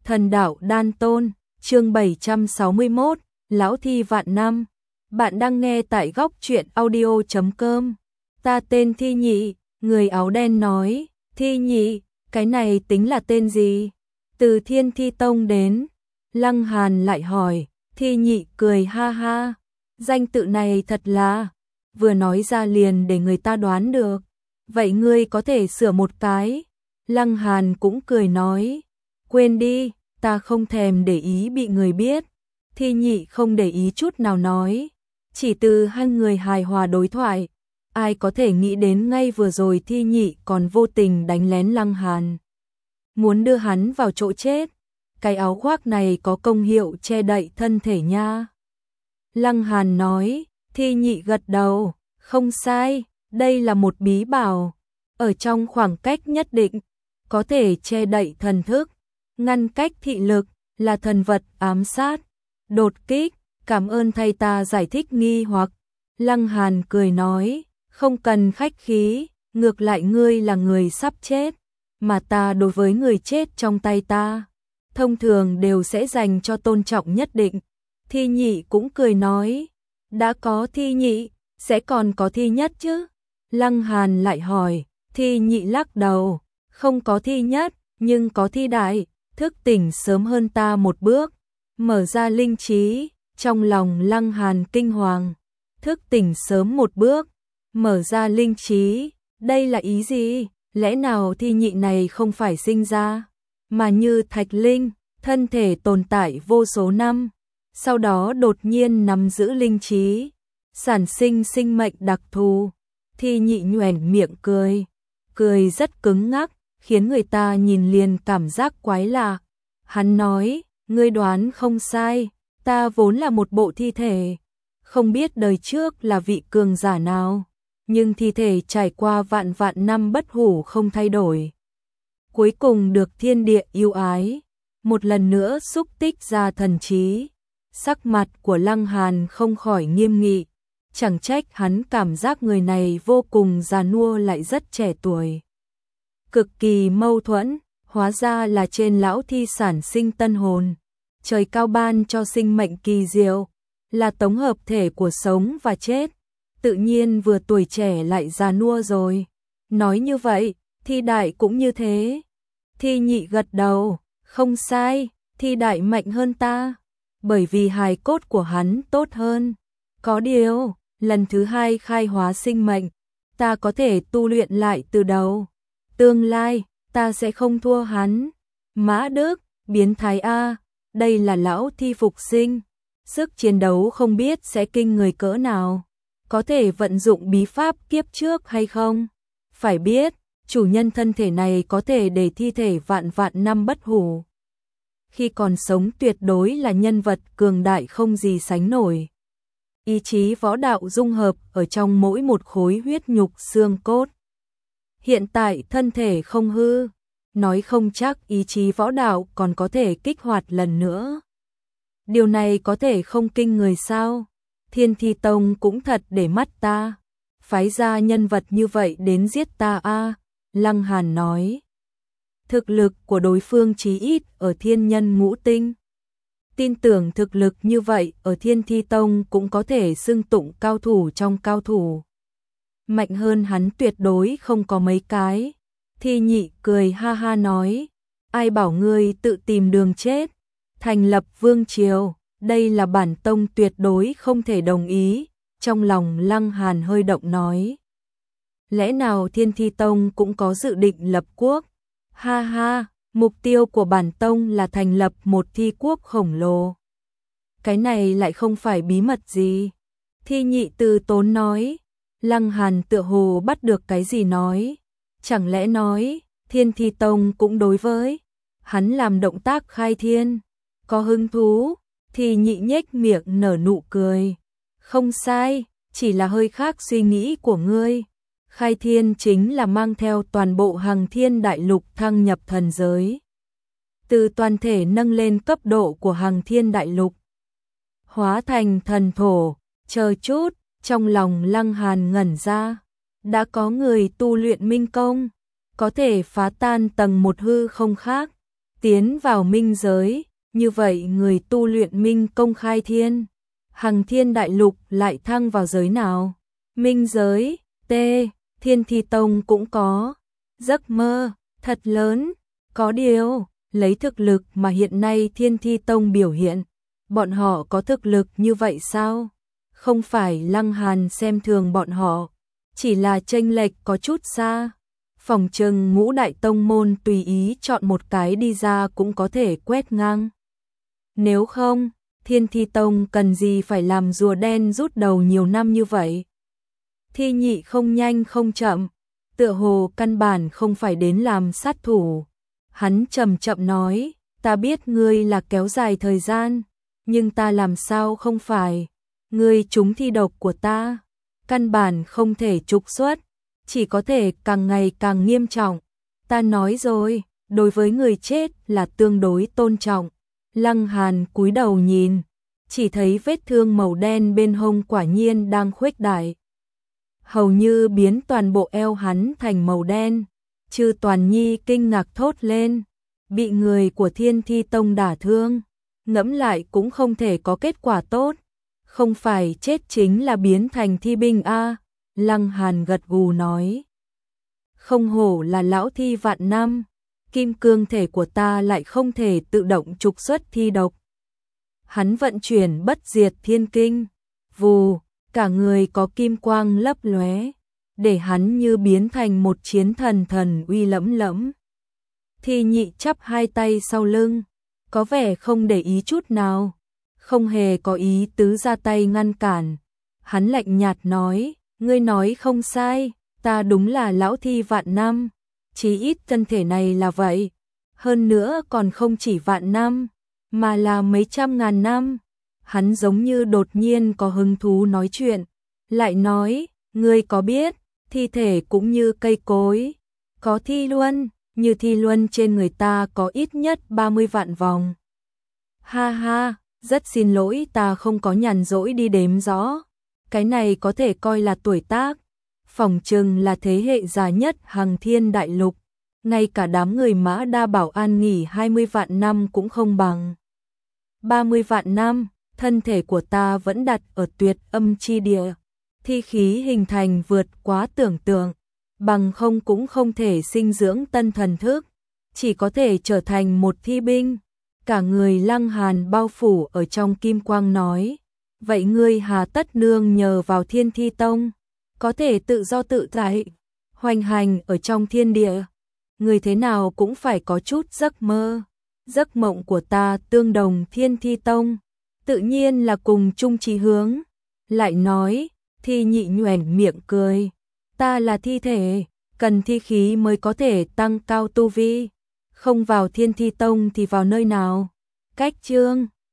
Thần đạo đan tôn, chương 761, Lão Thi Vạn Năm. Bạn đang nghe tại góc truyện audio.com. Ta tên Thi Nhị, người áo đen nói. Thi Nhị, cái này tính là tên gì? Từ Thiên Thi Tông đến. Lăng Hàn lại hỏi. Thi Nhị cười ha ha. Danh tự này thật là, vừa nói ra liền để người ta đoán được. Vậy ngươi có thể sửa một cái. Lăng Hàn cũng cười nói. Quên đi, ta không thèm để ý bị người biết. Thi Nhị không để ý chút nào nói. Chỉ từ hai người hài hòa đối thoại, ai có thể nghĩ đến ngay vừa rồi Thi Nhị còn vô tình đánh lén Lăng Hàn. Muốn đưa hắn vào chỗ chết. Cái áo khoác này có công hiệu che đậy thân thể nha. Lăng Hàn nói. Thi Nhị gật đầu. Không sai, đây là một bí bảo. Ở trong khoảng cách nhất định, có thể che đậy thần thức, ngăn cách thị lực, là thần vật ám sát. Đột kích, cảm ơn thầy ta giải thích nghi hoặc. Lăng Hàn cười nói, không cần khách khí, ngược lại ngươi là người sắp chết, mà ta đối với người chết trong tay ta, thông thường đều sẽ dành cho tôn trọng nhất định. Thi Nhị cũng cười nói, đã có Thi Nhị, sẽ còn có Thi Nhất chứ? Lăng Hàn lại hỏi. Thi Nhị lắc đầu, không có Thi Nhất, nhưng có Thi Đại, thức tỉnh sớm hơn ta một bước, mở ra linh trí. Trong lòng Lăng Hàn kinh hoàng, thức tỉnh sớm một bước, mở ra linh trí, đây là ý gì? Lẽ nào Thi Nhị này không phải sinh ra, mà như Thạch Linh, thân thể tồn tại vô số năm, sau đó đột nhiên nắm giữ linh trí, sản sinh sinh mệnh đặc thù. Thi Nhị nhoẻn miệng cười, cười rất cứng ngắc, khiến người ta nhìn liền cảm giác quái lạ. Hắn nói, ngươi đoán không sai, ta vốn là một bộ thi thể, không biết đời trước là vị cường giả nào, nhưng thi thể trải qua vạn vạn năm bất hủ không thay đổi. Cuối cùng được thiên địa yêu ái, một lần nữa xúc tích ra thần trí. Sắc mặt của Lăng Hàn không khỏi nghiêm nghị, chẳng trách hắn cảm giác người này vô cùng già nua lại rất trẻ tuổi. Cực kỳ mâu thuẫn, hóa ra là trên lão thi sản sinh tân hồn. Trời cao ban cho sinh mệnh kỳ diệu, là tổng hợp thể của sống và chết, tự nhiên vừa tuổi trẻ lại già nua rồi. Nói như vậy, Thi Đại cũng như thế. Thi Nhị gật đầu, không sai, Thi Đại mạnh hơn ta, bởi vì hài cốt của hắn tốt hơn. Có điều, lần thứ hai khai hóa sinh mệnh, ta có thể tu luyện lại từ đầu. Tương lai, ta sẽ không thua hắn. Mã Đức, biến thái A, đây là lão thi phục sinh. Sức chiến đấu không biết sẽ kinh người cỡ nào. Có thể vận dụng bí pháp kiếp trước hay không? Phải biết, chủ nhân thân thể này có thể để thi thể vạn vạn năm bất hủ. Khi còn sống tuyệt đối là nhân vật cường đại không gì sánh nổi. Ý chí võ đạo dung hợp ở trong mỗi một khối huyết nhục xương cốt. Hiện tại thân thể không hư, nói không chắc ý chí võ đạo còn có thể kích hoạt lần nữa. Điều này có thể không kinh người sao? Thiên Thi Tông cũng thật để mắt ta, phái ra nhân vật như vậy đến giết ta a. Lăng Hàn nói. Thực lực của đối phương chí ít ở thiên nhân ngũ tinh. Tin tưởng thực lực như vậy ở Thiên Thi Tông cũng có thể xưng tụng cao thủ trong cao thủ. Mạnh hơn hắn tuyệt đối không có mấy cái. Thi Nhị cười ha ha nói, ai bảo ngươi tự tìm đường chết, thành lập vương triều, đây là bản tông tuyệt đối không thể đồng ý. Trong lòng Lăng Hàn hơi động nói, lẽ nào Thiên Thi Tông cũng có dự định lập quốc? Ha ha, mục tiêu của bản tông là thành lập một thi quốc khổng lồ. Cái này lại không phải bí mật gì. Thi Nhị từ tốn nói. Lăng Hàn tựa hồ bắt được cái gì nói. Chẳng lẽ nói, Thiên Thi Tông cũng đối với hắn làm động tác khai thiên, có hứng thú? Thi Nhị nhếch miệng nở nụ cười. Không sai, chỉ là hơi khác suy nghĩ của ngươi. Khai thiên chính là mang theo toàn bộ Hằng Thiên Đại Lục thăng nhập thần giới. Từ toàn thể nâng lên cấp độ của Hằng Thiên Đại Lục. Hóa thành thần thổ, chờ chút, trong lòng Lăng Hàn ngẩn ra. Đã có người tu luyện minh công, có thể phá tan tầng một hư không khác. tiến vào minh giới, như vậy người tu luyện minh công khai thiên, hằng thiên đại lục lại thăng vào giới nào? Minh giới, Thiên Thi Tông cũng có giấc mơ thật lớn, có điều, lấy thực lực mà hiện nay Thiên Thi Tông biểu hiện, bọn họ có thực lực như vậy sao? Không phải Lăng Hàn xem thường bọn họ, chỉ là chênh lệch có chút xa. Phòng trừng ngũ đại tông môn tùy ý chọn một cái đi ra cũng có thể quét ngang. Nếu không, Thiên Thi Tông cần gì phải làm rùa đen rút đầu nhiều năm như vậy? Thi Nhị không nhanh không chậm, tựa hồ căn bản không phải đến làm sát thủ. Hắn chậm chậm nói, ta biết ngươi là kéo dài thời gian, nhưng ta làm sao không phải. Ngươi trúng thi độc của ta, căn bản không thể trục xuất, chỉ có thể càng ngày càng nghiêm trọng. Ta nói rồi, đối với người chết là tương đối tôn trọng. Lăng Hàn cúi đầu nhìn, chỉ thấy vết thương màu đen bên hông quả nhiên đang khuếch đại, hầu như biến toàn bộ eo hắn thành màu đen. Chư Toàn Nhi kinh ngạc thốt lên, bị người của Thiên Thi Tông đả thương, ngẫm lại cũng không thể có kết quả tốt, không phải chết chính là biến thành thi binh a. Lăng Hàn gật gù nói, không hổ là lão thi vạn năm, kim cương thể của ta lại không thể tự động trục xuất thi độc. Hắn vận chuyển bất diệt thiên kinh, vù, cả người có kim quang lấp lóe, để hắn như biến thành một chiến thần thần uy lẫm lẫm. Thi Nhị chắp hai tay sau lưng, có vẻ không để ý chút nào, không hề có ý tứ ra tay ngăn cản. Hắn lạnh nhạt nói, ngươi nói không sai, ta đúng là lão thi vạn năm, chí ít thân thể này là vậy. Hơn nữa còn không chỉ vạn năm, mà là mấy trăm ngàn năm. Hắn giống như đột nhiên có hứng thú nói chuyện, lại nói, ngươi có biết, thi thể cũng như cây cối, có thi luân, như thi luân trên người ta có ít nhất 30 vạn vòng. Ha ha, rất xin lỗi ta không có nhàn rỗi đi đếm rõ, cái này có thể coi là tuổi tác, phỏng chừng là thế hệ già nhất Hằng Thiên Đại Lục, ngay cả đám người Mã Đa Bảo An nghỉ 20 vạn năm cũng không bằng. 30 vạn năm, thân thể của ta vẫn đặt ở tuyệt âm chi địa, thi khí hình thành vượt quá tưởng tượng, bằng không cũng không thể sinh dưỡng tân thần thức, chỉ có thể trở thành một thi binh. Cả người Lăng Hàn bao phủ ở trong kim quang nói, vậy ngươi hà tất nương nhờ vào Thiên Thi Tông, có thể tự do tự tại, hoành hành ở trong thiên địa. Người thế nào cũng phải có chút giấc mơ, giấc mộng của ta tương đồng Thiên Thi Tông, tự nhiên là cùng chung chí hướng. Lại nói, Thi Nhị nhoẻn miệng cười, ta là thi thể, cần thi khí mới có thể tăng cao tu vi, không vào Thiên Thi Tông thì vào nơi nào? Cách chương